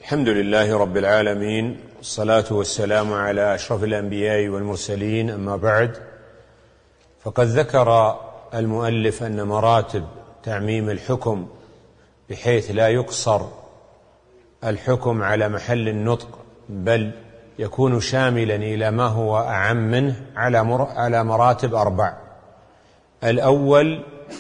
الحمد لله رب العالمين، والصلاة والسلام على أشرف الأنبياء والمرسلين، أما بعد، فقد ذكر المؤلف أن مراتب تعميم الحكم بحيث لا يقصر الحكم على محل النطق بل يكون شاملا إلى ما هو أعم منه على مراتب 4. الأول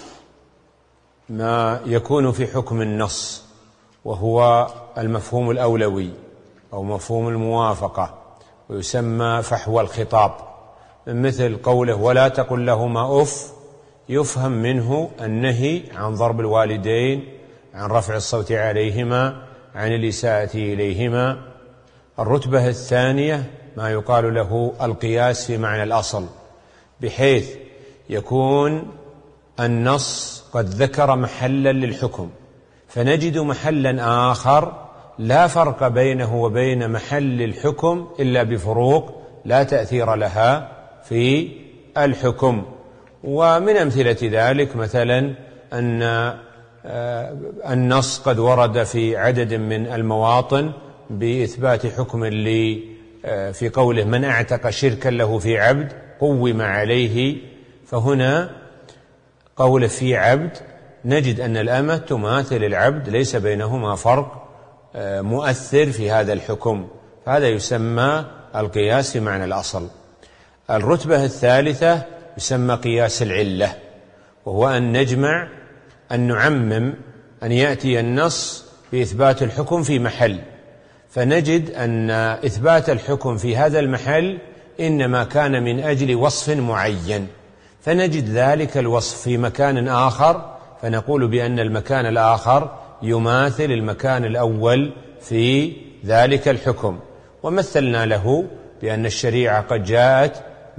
ما يكون في حكم النص، وهو المفهوم الأولوي أو مفهوم الموافقة، ويسمى فحوى الخطاب، مثل قوله ولا تقل لهما أف، يفهم منه النهي عن ضرب الوالدين، عن رفع الصوت عليهما، عن الإساءة إليهما. الرتبة الثانية ما يقال له القياس في معنى الأصل، بحيث يكون النص قد ذكر محلا للحكم، فنجد محلا آخر لا فرق بينه وبين محل الحكم إلا بفروق لا تأثير لها في الحكم. ومن أمثلة ذلك مثلا أن النص قد ورد في عدد من المواطن بإثبات حكم في قوله من أعتق شركا له في عبد قوم عليه، فهنا قوله في عبد نجد أن الأمة تماثل العبد، ليس بينهما فرق مؤثر في هذا الحكم، فهذا يسمى القياس في معنى الأصل. الرتبة الثالثة يسمى قياس العلة، وهو أن نعمم أن يأتي النص بإثبات الحكم في محل، فنجد أن إثبات الحكم في هذا المحل إنما كان من أجل وصف معين، فنجد ذلك الوصف في مكان آخر، فنقول بأن المكان الآخر يماثل المكان الأول في ذلك الحكم. ومثلنا له بأن الشريعة قد جاءت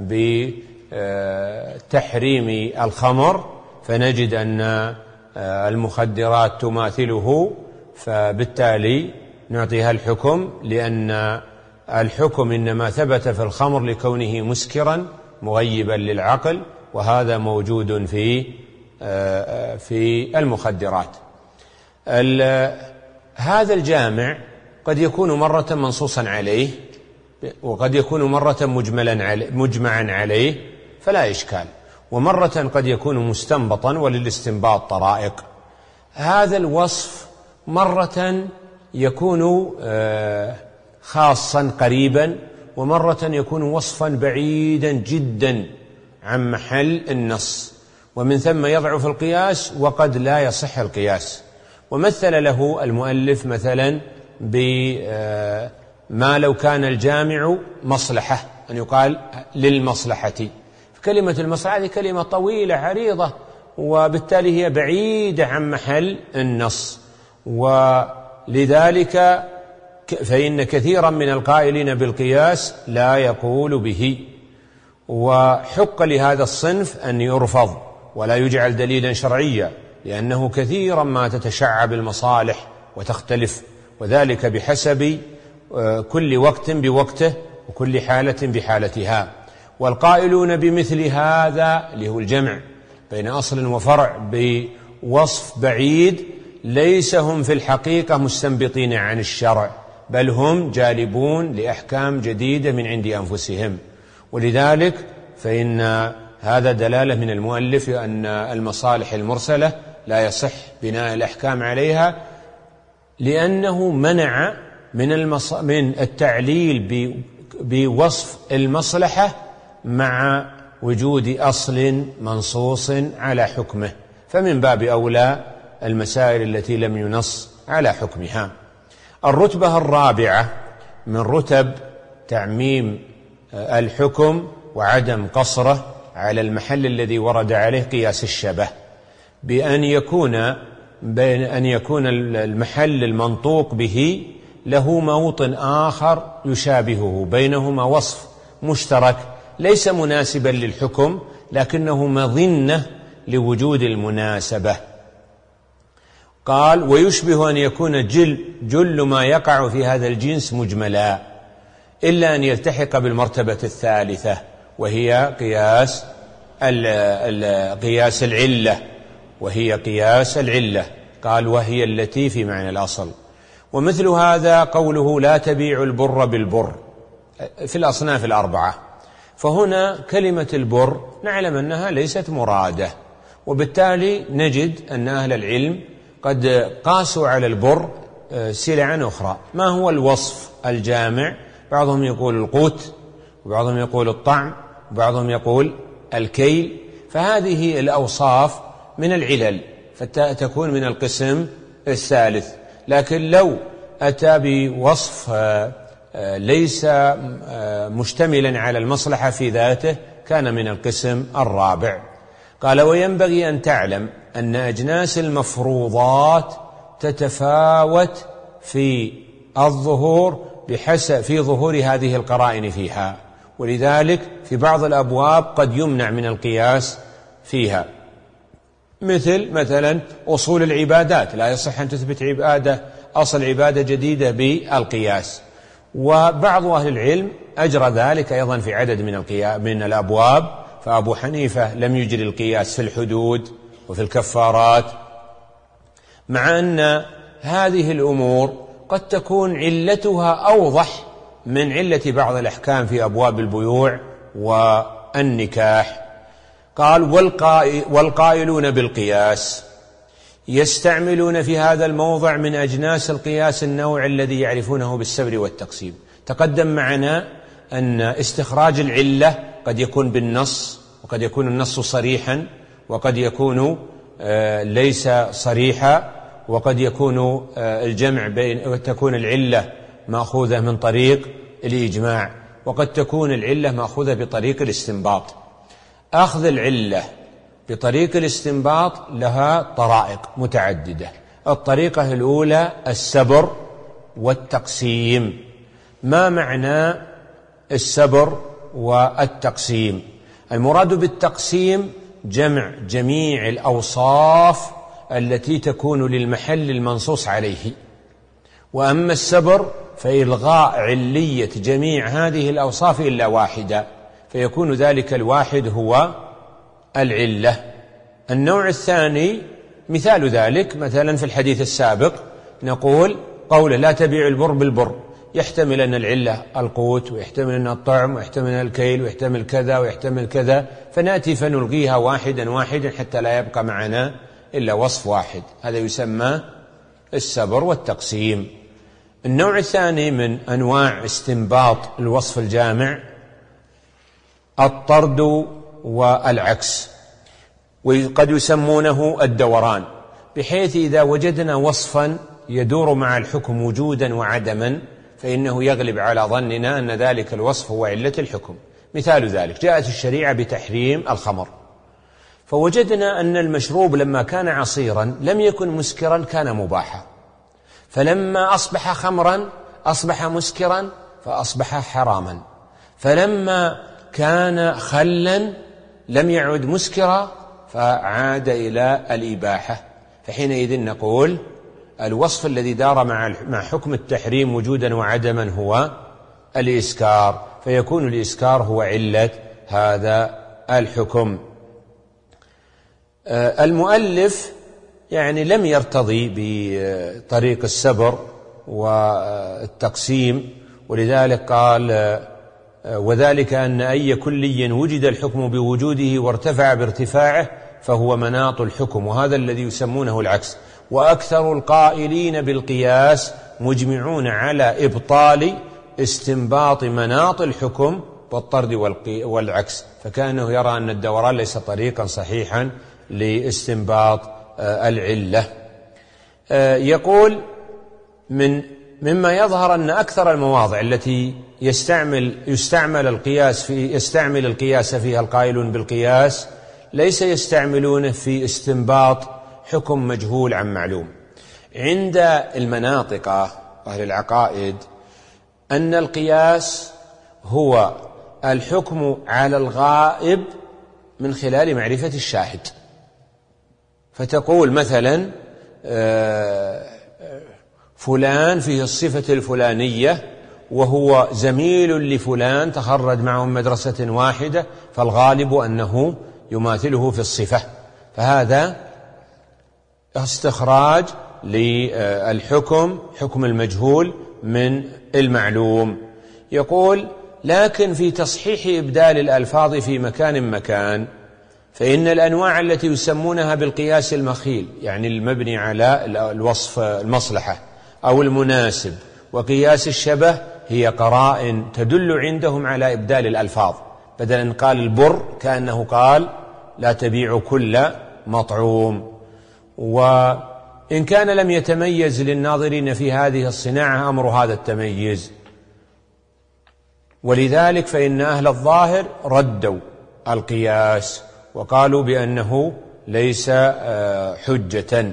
بتحريم الخمر، فنجد أن المخدرات تماثله، فبالتالي نعطيها الحكم، لأن الحكم إنما ثبت في الخمر لكونه مسكرا مغيبا للعقل، وهذا موجود في المخدرات. هذا الجامع قد يكون مرة منصوصا عليه، وقد يكون مرة مجمعا عليه فلا إشكال، ومرة قد يكون مستنبطا وللاستنباط طرائق. هذا الوصف مرة يكون خاصا قريبا، ومرة يكون وصفا بعيدا جدا عن محل النص، ومن ثم يضعف القياس وقد لا يصح القياس. ومثل له المؤلف مثلا بما لو كان الجامع مصلحة، أن يقال للمصلحة، كلمة المصلحة هذه كلمة طويلة عريضة، وبالتالي هي بعيدة عن محل النص، ولذلك فإن كثيرا من القائلين بالقياس لا يقول به، وحق لهذا الصنف أن يرفض ولا يجعل دليلا شرعيا، لأنه كثيرا ما تتشعب المصالح وتختلف، وذلك بحسب كل وقت بوقته وكل حالة بحالتها. والقائلون بمثل هذا اللي هو الجمع بين أصل وفرع بوصف بعيد ليس هم في الحقيقة مستنبطين عن الشرع، بل هم جالبون لأحكام جديدة من عند أنفسهم. ولذلك فإن هذا دلالة من المؤلف أن المصالح المرسلة لا يصح بناء الأحكام عليها، لأنه منع من التعليل بوصف المصلحة مع وجود أصل منصوص على حكمه، فمن باب أولى المسائل التي لم ينص على حكمها. الرتبة الرابعة من رتب تعميم الحكم وعدم قصره على المحل الذي ورد عليه قياس الشبه، بأن يكون المحل المنطوق به له موطن آخر يشابهه، بينهما وصف مشترك ليس مناسبا للحكم لكنه مظنة لوجود المناسبة. قال ويشبه أن يكون جل ما يقع في هذا الجنس مجملا، إلا أن يلتحق بالمرتبة الثالثة، وهي قياس العلة، قال وهي التي في معنى الأصل. ومثل هذا قوله لا تبيع البر بالبر في الأصناف الأربعة، فهنا كلمة البر نعلم أنها ليست مرادة، وبالتالي نجد أن أهل العلم قد قاسوا على البر سلعا أخرى. ما هو الوصف الجامع؟ بعضهم يقول القوت، وبعضهم يقول الطعم، وبعضهم يقول الكيل، فهذه الأوصاف من العلل فتكون من القسم الثالث. لكن لو أتى بوصف ليس مشتملا على المصلحة في ذاته كان من القسم الرابع. قال وينبغي أن تعلم أن أجناس المفروضات تتفاوت في الظهور بحسب في ظهور هذه القرائن فيها، ولذلك في بعض الأبواب قد يمنع من القياس فيها، مثلا أصول العبادات لا يصح أن تثبت أصل عبادة جديدة بالقياس، وبعض أهل العلم أجرى ذلك أيضا في عدد من الأبواب، فأبو حنيفة لم يجري القياس في الحدود وفي الكفارات، مع أن هذه الأمور قد تكون علتها أوضح من علة بعض الأحكام في أبواب البيوع والنكاح. قال والقائلون بالقياس يستعملون في هذا الموضع من أجناس القياس النوع الذي يعرفونه بالسبر والتقسيم. تقدم معنا أن استخراج العلة قد يكون بالنص، وقد يكون النص صريحا، وقد يكون ليس صريحا، وقد يكون الجمع تكون العلة مأخوذة من طريق الإجماع، وقد تكون العلة مأخوذة بطريق الاستنباط. أخذ العلة بطريق الاستنباط لها طرائق متعددة. الطريقة الأولى السبر والتقسيم. ما معنى السبر والتقسيم؟ المراد بالتقسيم جمع جميع الأوصاف التي تكون للمحل المنصوص عليه، وأما السبر فإلغاء علية جميع هذه الأوصاف إلا واحدة، فيكون ذلك الواحد هو العلة. النوع الثاني مثال ذلك مثلا في الحديث السابق نقول قوله لا تبيع البر بالبر، يحتمل أن العلة القوت، ويحتمل أن الطعم، ويحتمل الكيل، ويحتمل كذا ويحتمل كذا، فنأتي فنلغيها واحدا واحدا حتى لا يبقى معنا إلا وصف واحد. هذا يسمى السبر والتقسيم. النوع الثاني من أنواع استنباط الوصف الجامع الطرد والعكس، وقد يسمونه الدوران، بحيث إذا وجدنا وصفا يدور مع الحكم وجودا وعدما فإنه يغلب على ظننا أن ذلك الوصف هو علة الحكم. مثال ذلك جاءت الشريعة بتحريم الخمر، فوجدنا أن المشروب لما كان عصيرا لم يكن مسكرا كان مباحا، فلما أصبح خمرا أصبح مسكرا فأصبح حراما، فلما كان خلا لم يعد مسكرا فعاد إلى الإباحة. فحينئذ نقول الوصف الذي دار مع حكم التحريم وجودا وعدما هو الإسكار، فيكون الإسكار هو علة هذا الحكم. المؤلف يعني لم يرتضي بطريق السبر والتقسيم، ولذلك قال وذلك أن أي كلي وجد الحكم بوجوده وارتفع بارتفاعه فهو مناط الحكم، وهذا الذي يسمونه العكس. وأكثر القائلين بالقياس مجمعون على إبطال استنباط مناط الحكم والطرد والعكس، فكأنه يرى أن الدوران ليس طريقا صحيحا لاستنباط العلة. يقول مما يظهر أن أكثر المواضع التي يستعمل القياس فيها القائلون بالقياس ليس يستعملونه في استنباط حكم مجهول عن معلوم. عند المناطقة أهل العقائد أن القياس هو الحكم على الغائب من خلال معرفة الشاهد، فتقول مثلا فلان فيه الصفة الفلانية وهو زميل لفلان تخرج معهم مدرسة واحدة، فالغالب أنه يماثله في الصفة، فهذا استخراج للحكم حكم المجهول من المعلوم. يقول: لكن في تصحيح إبدال الألفاظ في مكان فإن الأنواع التي يسمونها بالقياس المخيل، يعني المبني على الوصف المصلحة أو المناسب، وقياس الشبه، هي قرائن تدل عندهم على إبدال الألفاظ، بدل أن قال البر كأنه قال لا تبيع كل مطعوم. وإن كان لم يتميز للناظرين في هذه الصناعة أمر هذا التميز، ولذلك فإن أهل الظاهر ردوا القياس وقالوا بأنه ليس حجة.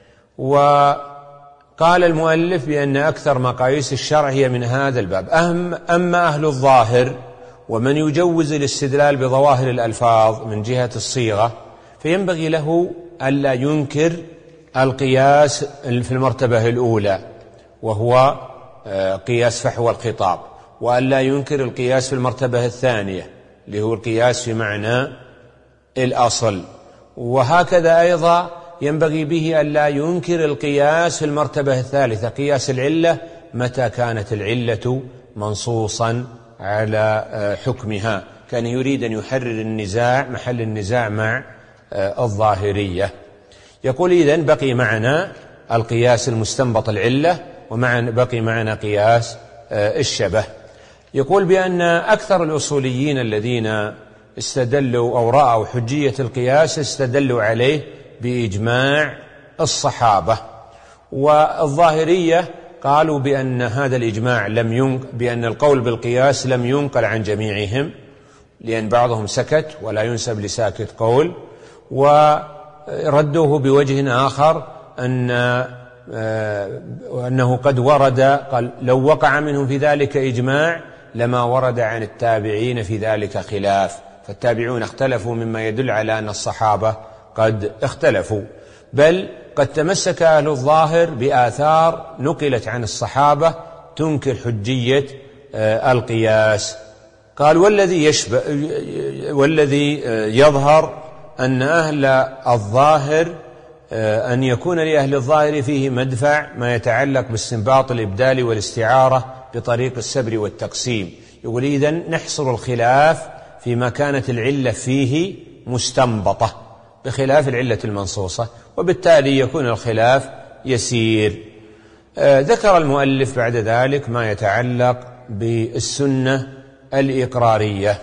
وقال المؤلف بأن أكثر مقاييس الشرع هي من هذا الباب. أما أهل الظاهر ومن يجوز الاستدلال بظواهر الألفاظ من جهة الصيغة، فينبغي له ألا ينكر القياس في المرتبة الأولى وهو قياس فحوى الخطاب، وألا ينكر القياس في المرتبة الثانية اللي هو القياس في معنى الأصل، وهكذا أيضا ينبغي به ألا ينكر القياس في المرتبة الثالثة قياس العلة متى كانت العلة منصوصا على حكمها. كان يريد أن يحرر محل النزاع مع الظاهرية. يقول: إذن بقي معنا القياس المستنبط العلة، بقي معنا قياس الشبه. يقول بأن أكثر الأصوليين الذين استدلوا أو رأوا حجية القياس استدلوا عليه بإجماع الصحابة، والظاهرية قالوا بأن هذا الإجماع بأن القول بالقياس لم ينقل عن جميعهم، لأن بعضهم سكت ولا ينسب لساكت قول، وردوه بوجه آخر أنه قد ورد، قال: لو وقع منهم في ذلك إجماع لما ورد عن التابعين في ذلك خلاف، فالتابعون اختلفوا مما يدل على أن الصحابة قد اختلفوا، بل قد تمسك أهل الظاهر بآثار نقلت عن الصحابة تنكر حجية القياس. قال: والذي يظهر أن أهل الظاهر أن يكون لأهل الظاهر فيه مدفع ما يتعلق باستنباط الإبدال والاستعارة بطريق السبر والتقسيم. يقول: إذن نحصر الخلاف فيما كانت العلة فيه مستنبطة بخلاف العلة المنصوصة، وبالتالي يكون الخلاف يسير. ذكر المؤلف بعد ذلك ما يتعلق بالسنة الإقرارية،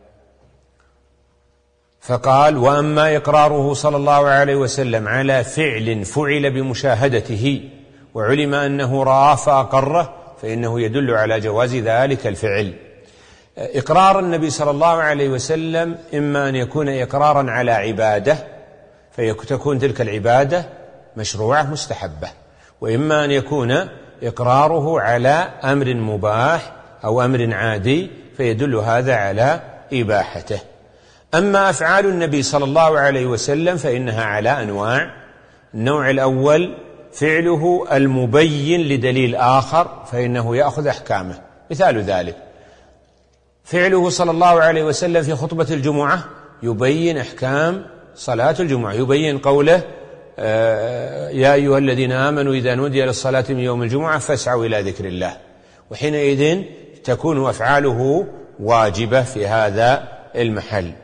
فقال: وأما إقراره صلى الله عليه وسلم على فعل فعل بمشاهدته وعلم أنه رآه فأقره فإنه يدل على جواز ذلك الفعل. إقرار النبي صلى الله عليه وسلم إما أن يكون إقرارا على عبادة فتكون تلك العبادة مشروعة مستحبة، وإما أن يكون إقراره على أمر مباح أو أمر عادي فيدل هذا على إباحته. أما أفعال النبي صلى الله عليه وسلم فإنها على أنواع. النوع الأول فعله المبين لدليل آخر فإنه يأخذ أحكامه. مثال ذلك فعله صلى الله عليه وسلم في خطبة الجمعة يبين أحكام صلاة الجمعة، يبين قوله: يا أيها الذين آمنوا إذا نودي للصلاة من يوم الجمعة فاسعوا إلى ذكر الله، وحينئذ تكون أفعاله واجبة في هذا المحل.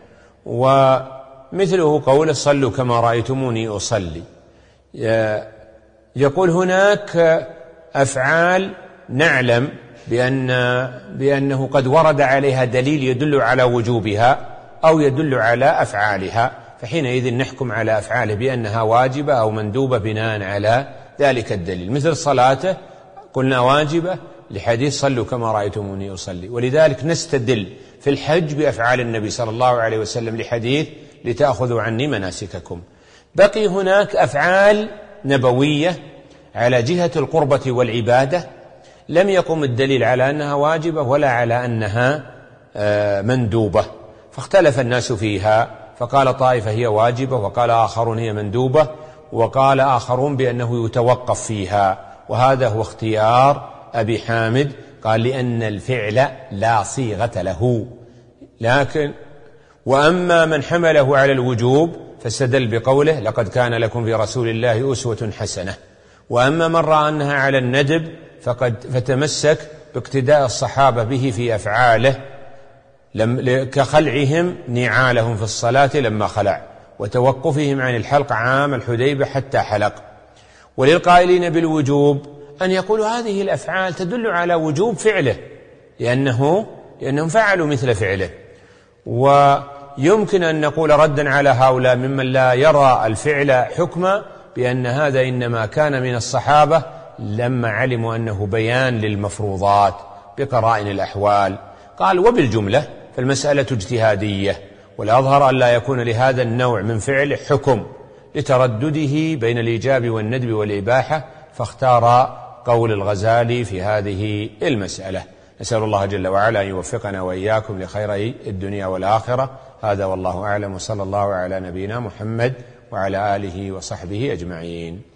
ومثله قوله: صلوا كما رأيتموني أصلي. يقول: هناك أفعال نعلم بأنه قد ورد عليها دليل يدل على وجوبها أو يدل على أفعالها، فحينئذ نحكم على أفعاله بأنها واجبة أو مندوبة بناء على ذلك الدليل. مثل صلاته قلنا واجبة لحديث صلوا كما رأيتموني أصلي، ولذلك نستدل في الحج بأفعال النبي صلى الله عليه وسلم لحديث لتأخذوا عني مناسككم. بقي هناك أفعال نبوية على جهة القربة والعبادة لم يقم الدليل على أنها واجبة ولا على أنها مندوبة، فاختلف الناس فيها، فقال طائفة هي واجبة، وقال آخرون هي مندوبة، وقال آخرون بأنه يتوقف فيها، وهذا هو اختيار أبي حامد. قال: لأن الفعل لا صيغة له. لكن وأما من حمله على الوجوب فاستدل بقوله: لقد كان لكم في رسول الله أسوة حسنة، وأما من رأى أنها على الندب فتمسك باقتداء الصحابة به في أفعاله كخلعهم نعالهم في الصلاة لما خلع، وتوقفهم عن الحلق عام الحديبة حتى حلق. وللقائلين بالوجوب أن يقولوا هذه الأفعال تدل على وجوب فعله لأنهم فعلوا مثل فعله. ويمكن أن نقول ردا على هؤلاء ممن لا يرى الفعل حكما بأن هذا إنما كان من الصحابة لما علموا أنه بيان للمفروضات بقرائن الأحوال. قال وبالجملة فالمسألة اجتهادية، والأظهر أن لا يكون لهذا النوع من فعل حكم لتردده بين الإيجاب والندب والإباحة، فاختار قول الغزالي في هذه المسألة. نسأل الله جل وعلا أن يوفقنا وإياكم لخيري الدنيا والآخرة. هذا والله أعلم، وصلى الله على نبينا محمد وعلى آله وصحبه أجمعين.